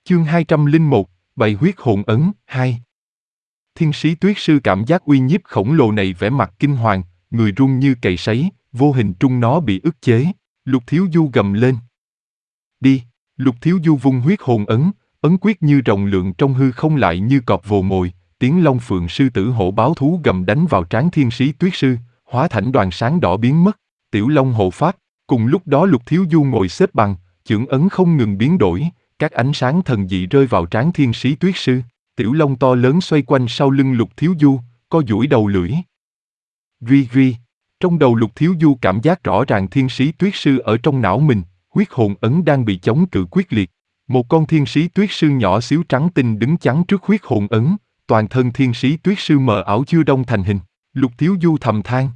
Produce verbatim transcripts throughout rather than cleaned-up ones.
Chương hai trăm lẻ một, bày huyết hồn ấn, hai. Thiên sĩ tuyết sư cảm giác uy nhiếp khổng lồ này vẻ mặt kinh hoàng, người run như cầy sấy, vô hình trung nó bị ức chế. Lục Thiếu Du gầm lên. Đi! Lục Thiếu Du vung huyết hồn ấn, ấn quyết như rồng lượn trong hư không lại như cọp vồ mồi, tiếng long phượng sư tử hổ báo thú gầm đánh vào trán thiên sĩ tuyết sư, hóa thành đoàn sáng đỏ biến mất. Tiểu Long hộ pháp. Cùng lúc đó Lục Thiếu Du ngồi xếp bằng, chưởng ấn không ngừng biến đổi, các ánh sáng thần dị rơi vào trán thiên sĩ tuyết sư. Tiểu Long to lớn xoay quanh sau lưng Lục Thiếu Du, co duỗi đầu lưỡi. Ri ri. Trong đầu Lục Thiếu Du cảm giác rõ ràng thiên sĩ tuyết sư ở trong não mình, huyết hồn ấn đang bị chống cự quyết liệt. Một con thiên sĩ tuyết sư nhỏ xíu trắng tinh đứng chắn trước huyết hồn ấn, toàn thân thiên sĩ tuyết sư mờ ảo chưa đông thành hình. Lục Thiếu Du thầm than.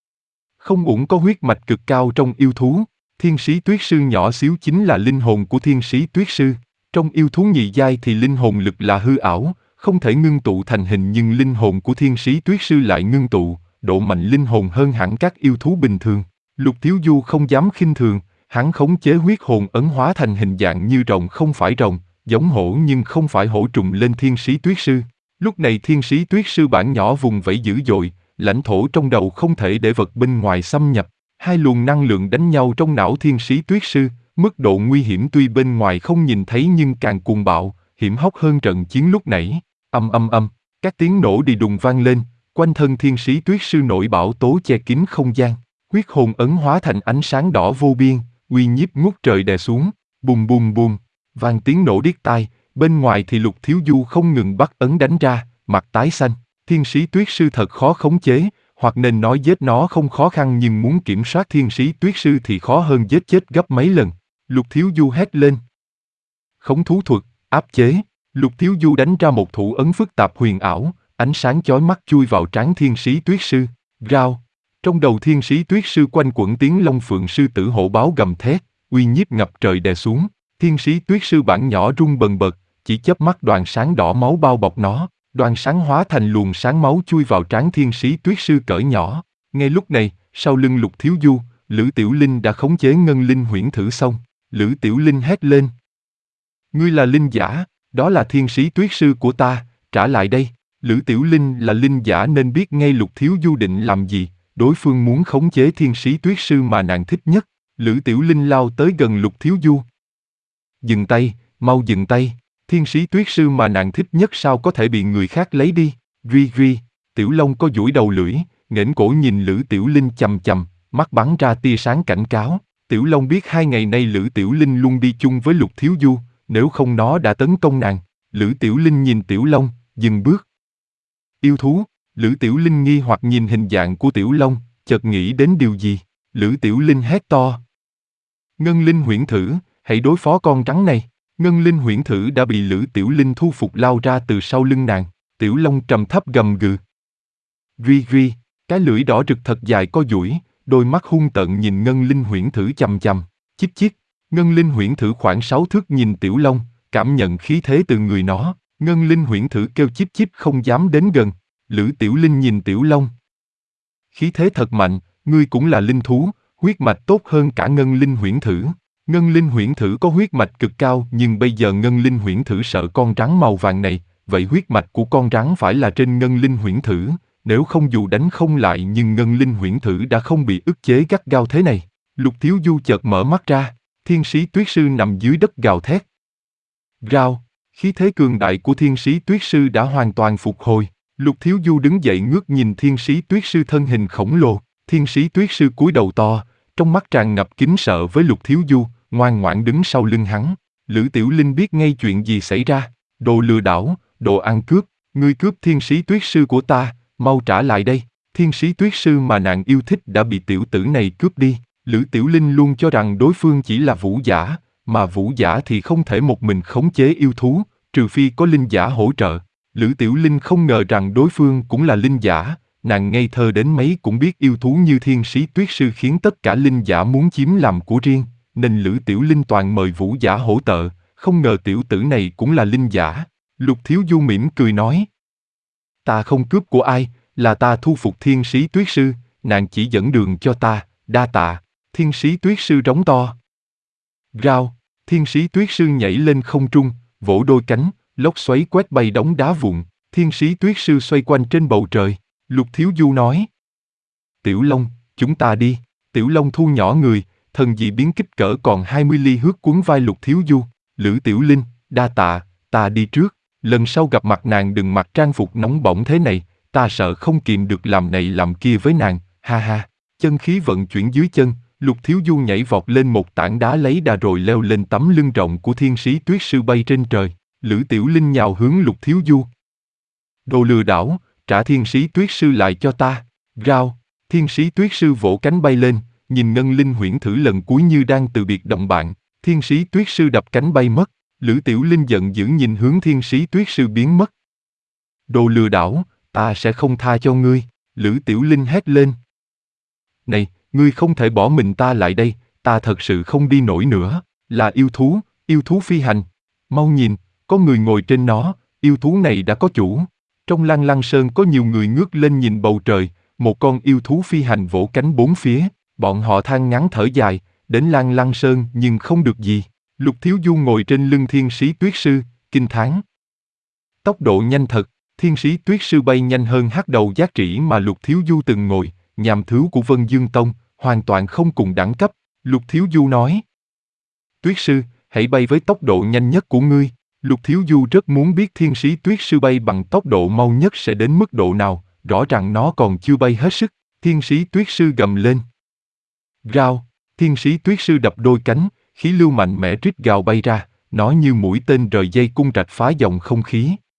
Không uổng có huyết mạch cực cao trong yêu thú, thiên sĩ tuyết sư nhỏ xíu chính là linh hồn của thiên sĩ tuyết sư. Trong yêu thú nhị giai thì linh hồn lực là hư ảo, không thể ngưng tụ thành hình, nhưng linh hồn của thiên sĩ tuyết sư lại ngưng tụ, độ mạnh linh hồn hơn hẳn các yêu thú bình thường. Lục Thiếu Du không dám khinh thường, hắn khống chế huyết hồn ấn hóa thành hình dạng như rồng không phải rồng, giống hổ nhưng không phải hổ trùng lên thiên sĩ tuyết sư. Lúc này thiên sĩ tuyết sư bản nhỏ vùng vẫy dữ dội, lãnh thổ trong đầu không thể để vật bên ngoài xâm nhập. Hai luồng năng lượng đánh nhau trong não thiên sĩ tuyết sư, mức độ nguy hiểm tuy bên ngoài không nhìn thấy nhưng càng cuồng bạo, hiểm hóc hơn trận chiến lúc nãy. Âm âm âm, các tiếng nổ đi đùng vang lên, quanh thân thiên sĩ tuyết sư nổi bão tố che kín không gian. Huyết hồn ấn hóa thành ánh sáng đỏ vô biên, uy nhiếp ngút trời đè xuống, bùm bùm bùm, vang tiếng nổ điếc tai. Bên ngoài thì Lục Thiếu Du không ngừng bắt ấn đánh ra, mặt tái xanh. Thiên sĩ tuyết sư thật khó khống chế, hoặc nên nói giết nó không khó khăn, nhưng muốn kiểm soát thiên sĩ tuyết sư thì khó hơn giết chết gấp mấy lần. Lục Thiếu Du hét lên. Khống thú thuật, áp chế. Lục Thiếu Du đánh ra một thủ ấn phức tạp huyền ảo, ánh sáng chói mắt chui vào trán thiên sĩ tuyết sư. Rao. Trong đầu thiên sĩ tuyết sư quanh quẩn tiếng long phượng sư tử hổ báo gầm thét, uy nhiếp ngập trời đè xuống. Thiên sĩ tuyết sư bản nhỏ rung bần bật, chỉ chớp mắt đoàn sáng đỏ máu bao bọc nó. Đoàn sáng hóa thành luồng sáng máu chui vào trán thiên sĩ tuyết sư cỡ nhỏ. Ngay lúc này, sau lưng Lục Thiếu Du, Lữ Tiểu Linh đã khống chế ngân linh huyễn thử xong. Lữ Tiểu Linh hét lên. Ngươi là linh giả, đó là thiên sĩ tuyết sư của ta, trả lại đây. Lữ Tiểu Linh là linh giả nên biết ngay Lục Thiếu Du định làm gì, đối phương muốn khống chế thiên sĩ tuyết sư mà nàng thích nhất. Lữ Tiểu Linh lao tới gần Lục Thiếu Du. Dừng tay, mau dừng tay. Thiên sĩ tuyết sư mà nàng thích nhất sao có thể bị người khác lấy đi? Ri ri. Tiểu Long có duỗi đầu lưỡi, nghển cổ nhìn Lữ Tiểu Linh chằm chằm, mắt bắn ra tia sáng cảnh cáo. Tiểu Long biết hai ngày nay Lữ Tiểu Linh luôn đi chung với Lục Thiếu Du, nếu không nó đã tấn công nàng. Lữ Tiểu Linh nhìn Tiểu Long, dừng bước. Yêu thú. Lữ Tiểu Linh nghi hoặc nhìn hình dạng của Tiểu Long, chợt nghĩ đến điều gì. Lữ Tiểu Linh hét to. Ngân linh huyễn thử, hãy đối phó con rắn này. Ngân linh huyễn thử đã bị Lữ Tiểu Linh thu phục lao ra từ sau lưng nàng. Tiểu Long trầm thấp gầm gừ. Ri ri, cái lưỡi đỏ rực thật dài co duỗi, đôi mắt hung tợn nhìn Ngân linh huyễn thử chằm chằm. Chích chích. Ngân linh huyễn thử khoảng sáu thước nhìn Tiểu Long, cảm nhận khí thế từ người nó. Ngân linh huyễn thử kêu chíp chíp không dám đến gần. Lữ Tiểu Linh nhìn Tiểu Long. Khí thế thật mạnh, ngươi cũng là linh thú, huyết mạch tốt hơn cả Ngân linh huyễn thử. Ngân linh huyễn thử có huyết mạch cực cao, nhưng bây giờ Ngân linh huyễn thử sợ con rắn màu vàng này, vậy huyết mạch của con rắn phải là trên Ngân linh huyễn thử, nếu không dù đánh không lại nhưng Ngân linh huyễn thử đã không bị ức chế gắt gao thế này. Lục Thiếu Du chợt mở mắt ra, thiên sĩ tuyết sư nằm dưới đất gào thét. Rao, khí thế cường đại của thiên sĩ tuyết sư đã hoàn toàn phục hồi. Lục Thiếu Du đứng dậy ngước nhìn thiên sĩ tuyết sư thân hình khổng lồ. Thiên sĩ tuyết sư cúi đầu to, trong mắt tràn ngập kính sợ với Lục Thiếu Du, ngoan ngoãn đứng sau lưng hắn. Lữ Tiểu Linh biết ngay chuyện gì xảy ra. Đồ lừa đảo, đồ ăn cướp, ngươi cướp thiên sĩ tuyết sư của ta, mau trả lại đây. Thiên sĩ tuyết sư mà nàng yêu thích đã bị tiểu tử này cướp đi. Lữ Tiểu Linh luôn cho rằng đối phương chỉ là vũ giả, mà vũ giả thì không thể một mình khống chế yêu thú, trừ phi có linh giả hỗ trợ. Lữ Tiểu Linh không ngờ rằng đối phương cũng là linh giả, nàng ngây thơ đến mấy cũng biết yêu thú như thiên sĩ tuyết sư khiến tất cả linh giả muốn chiếm làm của riêng, nên Lữ Tiểu Linh toàn mời vũ giả hỗ trợ, không ngờ tiểu tử này cũng là linh giả. Lục Thiếu Du mỉm cười nói. Ta không cướp của ai, là ta thu phục thiên sĩ tuyết sư, nàng chỉ dẫn đường cho ta, đa tạ. Thiên sĩ tuyết sư rống to. Rao, thiên sĩ tuyết sư nhảy lên không trung, vỗ đôi cánh, lốc xoáy quét bay đống đá vụn, thiên sĩ tuyết sư xoay quanh trên bầu trời. Lục Thiếu Du nói. Tiểu Long, chúng ta đi. Tiểu Long thu nhỏ người, thần dị biến kích cỡ còn hai mươi ly hước quấn vai Lục Thiếu Du. Lữ Tiểu Linh, đa tạ, ta đi trước. Lần sau gặp mặt nàng đừng mặc trang phục nóng bỏng thế này, ta sợ không kìm được làm này làm kia với nàng, ha ha. Chân khí vận chuyển dưới chân, Lục Thiếu Du nhảy vọt lên một tảng đá lấy đà rồi leo lên tấm lưng rộng của thiên sĩ tuyết sư bay trên trời. Lữ Tiểu Linh nhào hướng Lục Thiếu Du. Đồ lừa đảo, trả thiên sĩ tuyết sư lại cho ta. Rao, thiên sĩ tuyết sư vỗ cánh bay lên, nhìn Ngân Linh huyễn thử lần cuối như đang từ biệt đồng bạn. Thiên sĩ tuyết sư đập cánh bay mất. Lữ Tiểu Linh giận dữ nhìn hướng thiên sĩ tuyết sư biến mất. Đồ lừa đảo, ta sẽ không tha cho ngươi. Lữ Tiểu Linh hét lên. Này, ngươi không thể bỏ mình ta lại đây, ta thật sự không đi nổi nữa. Là yêu thú, yêu thú phi hành. Mau nhìn, có người ngồi trên nó, yêu thú này đã có chủ. Trong Lang Lăng Sơn có nhiều người ngước lên nhìn bầu trời, một con yêu thú phi hành vỗ cánh bốn phía. Bọn họ than ngắn thở dài, đến Lang Lăng Sơn nhưng không được gì. Lục Thiếu Du ngồi trên lưng thiên sĩ tuyết sư, kinh thán. Tốc độ nhanh thật, thiên sĩ tuyết sư bay nhanh hơn hắc đầu giác trĩ mà Lục Thiếu Du từng ngồi, nhàm thứu của Vân Dương Tông, hoàn toàn không cùng đẳng cấp. Lục Thiếu Du nói. Tuyết sư, hãy bay với tốc độ nhanh nhất của ngươi. Lục Thiếu Du rất muốn biết thiên sĩ tuyết sư bay bằng tốc độ mau nhất sẽ đến mức độ nào, rõ ràng nó còn chưa bay hết sức. Thiên sĩ tuyết sư gầm lên. Rao, thiên sĩ tuyết sư đập đôi cánh, khí lưu mạnh mẽ rít gào bay ra, nó như mũi tên rời dây cung rạch phá dòng không khí.